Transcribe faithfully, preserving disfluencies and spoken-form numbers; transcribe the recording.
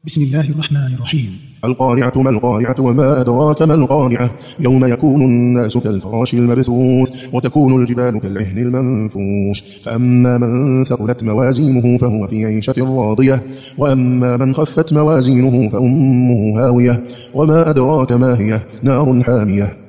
بسم الله الرحمن الرحيم. القارعة ما القارعة وما أدراك ما القارعة يوم يكون الناس كالفراش المبثوث وتكون الجبال كالعهن المنفوش فأما من ثقلت موازينه فهو في عيشة راضية وأما من خفت موازينه فأمه هاوية وما أدراك ما هي نار حامية